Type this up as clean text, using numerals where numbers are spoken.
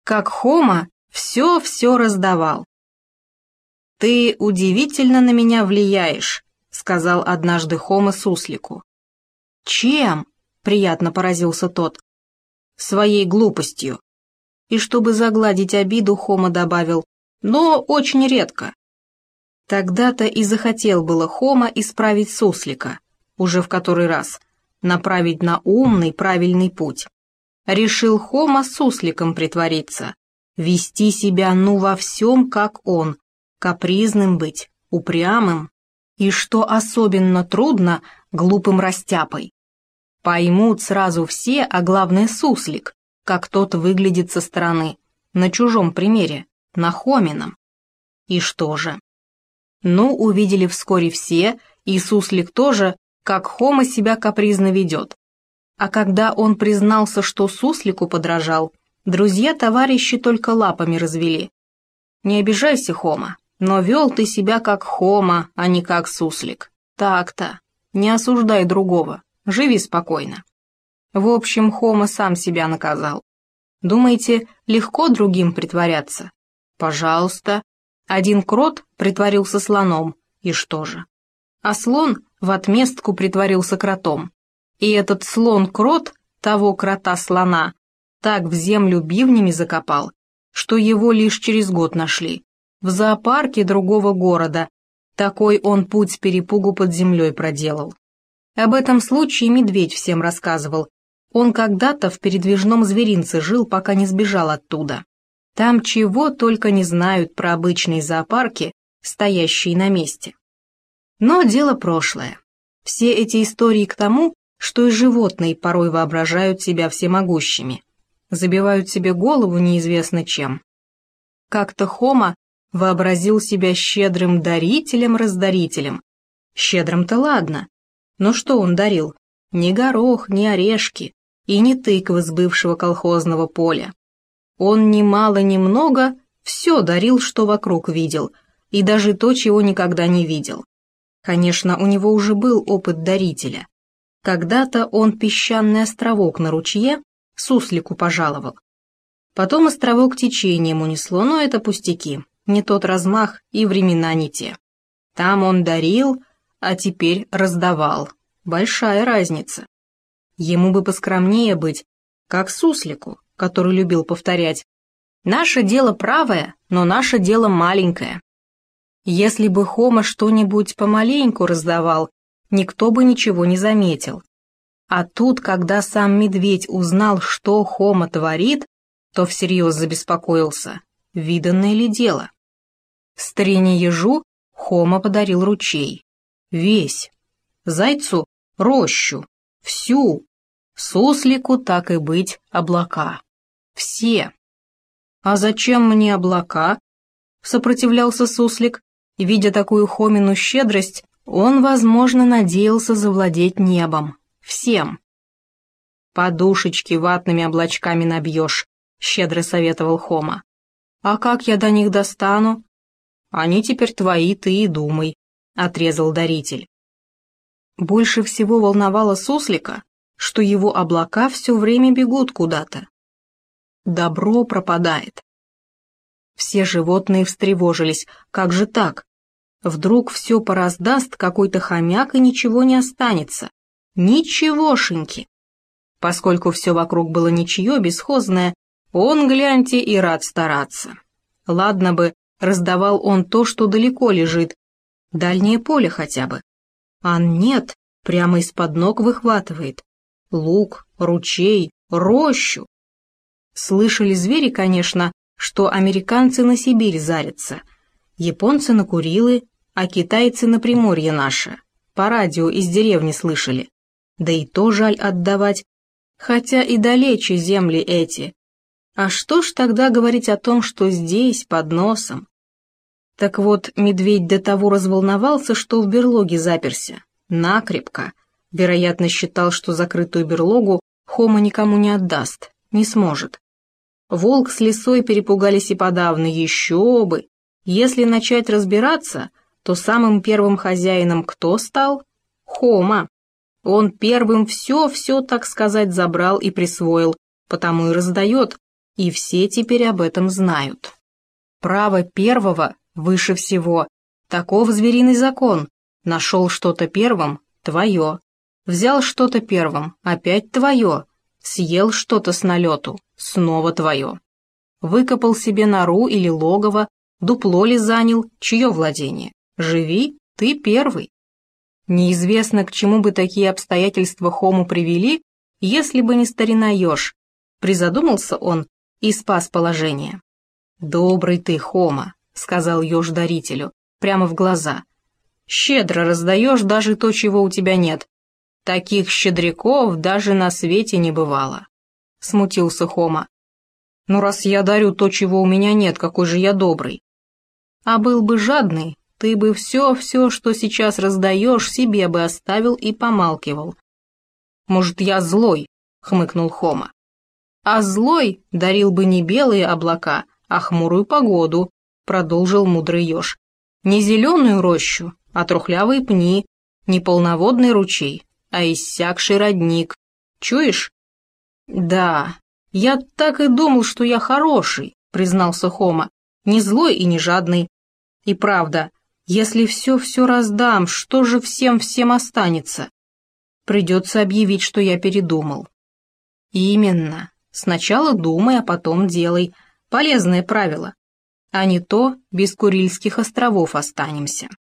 как Хома все раздавал. «Ты удивительно на меня влияешь», — сказал однажды Хома суслику. «Чем?» — приятно поразился тот. «Своей глупостью». И чтобы загладить обиду, Хома добавил: «но очень редко». Тогда-то и захотел было Хома исправить суслика, уже в который раз, направить на умный, правильный путь. Решил Хома сусликом притвориться, вести себя во всем, как он, капризным быть, упрямым, и, что особенно трудно, глупым растяпой. Поймут сразу все, а главное суслик, как тот выглядит со стороны, на чужом примере, на Хомином. И что же? Увидели вскоре все, и суслик тоже, как Хома себя капризно ведет. А когда он признался, что суслику подражал, друзья-товарищи только лапами развели. «Не обижайся, Хома, но вел ты себя как Хома, а не как суслик. Так-то, не осуждай другого, живи спокойно». В общем, Хома сам себя наказал. Думаете, легко другим притворяться? Пожалуйста. Один крот притворился слоном, и что же? А слон в отместку притворился кротом. И этот слон-крот того крота-слона так в землю бивнями закопал, что его лишь через год нашли. В зоопарке другого города. Такой он путь с перепугу под землей проделал. Об этом случае медведь всем рассказывал. Он когда-то в передвижном зверинце жил, пока не сбежал оттуда. Там чего только не знают про обычные зоопарки, стоящие на месте. Но дело прошлое. Все эти истории к тому, что и животные порой воображают себя всемогущими, забивают себе голову неизвестно чем. Как-то Хома вообразил себя щедрым дарителем-раздарителем. Щедрым-то ладно, но что он дарил? Ни горох, ни орешки и ни тыквы с бывшего колхозного поля. Он ни мало ни много все дарил, что вокруг видел, и даже то, чего никогда не видел. Конечно, у него уже был опыт дарителя. Когда-то он песчаный островок на ручье суслику пожаловал. Потом островок течением унесло, но это пустяки, не тот размах и времена не те. Там он дарил, а теперь раздавал. Большая разница. Ему бы поскромнее быть, как суслику, который любил повторять: «Наше дело правое, но наше дело маленькое». Если бы Хома что-нибудь помаленьку раздавал, никто бы ничего не заметил. А тут, когда сам медведь узнал, что Хома творит, то всерьез забеспокоился, виданное ли дело. Старине-ежу Хома подарил ручей. Весь. Зайцу — рощу. Всю. Суслику, так и быть, облака. Все. «А зачем мне облака?» — сопротивлялся суслик. Видя такую Хомину щедрость, он, возможно, надеялся завладеть небом. Всем. «Подушечки ватными облачками набьешь», — щедро советовал Хома. «А как я до них достану?» «Они теперь твои, ты и думай», — отрезал даритель. Больше всего волновало суслика, что его облака все время бегут куда-то. Добро пропадает. Все животные встревожились. Как же так? Вдруг все пораздаст какой-то хомяк и ничего не останется. Ничегошеньки. Поскольку все вокруг было ничье, бесхозное, он, гляньте, и рад стараться. Ладно бы, раздавал он то, что далеко лежит, дальнее поле хотя бы. А нет, прямо из-под ног выхватывает. Луг, ручей, рощу. Слышали звери, конечно, что американцы на Сибирь зарятся, японцы на Курилы, а китайцы на Приморье наше. По радио из деревни слышали. Да и то жаль отдавать, хотя и далече земли эти. А что ж тогда говорить о том, что здесь, под носом? Так вот, медведь до того разволновался, что в берлоге заперся. Накрепко. Вероятно, считал, что закрытую берлогу Хома никому не отдаст, не сможет. Волк с лисой перепугались и подавно, еще бы. Если начать разбираться, то самым первым хозяином кто стал? Хома. Он первым все, так сказать, забрал и присвоил, потому и раздает, и все теперь об этом знают. Право первого выше всего, таков звериный закон. Нашел что-то первым – твое. Взял что-то первым – опять твое. Съел что-то с налету – снова твое. Выкопал себе нору или логово, дупло ли занял, чье владение? Живи, ты первый. Неизвестно, к чему бы такие обстоятельства Хому привели, если бы не старина еж. Призадумался он и спас положение. «Добрый ты, Хома», — сказал еж дарителю, прямо в глаза. «Щедро раздаешь даже то, чего у тебя нет. Таких щедряков даже на свете не бывало», — смутился Хома. «Ну, раз я дарю то, чего у меня нет, какой же я добрый? А был бы жадный, ты бы все, что сейчас раздаешь, себе бы оставил и помалкивал». «Может, я злой?» — хмыкнул Хома. «А злой дарил бы не белые облака, а хмурую погоду», — продолжил мудрый еж. «Не зеленую рощу, а трухлявые пни, не полноводный ручей, а иссякший родник. Чуешь?» «Да, я так и думал, что я хороший», — признался Хома, «не злой и не жадный. И правда, если все раздам, что же всем останется? Придется объявить, что я передумал». «Именно. Сначала думай, а потом делай. Полезное правило. А не то без Курильских островов останемся».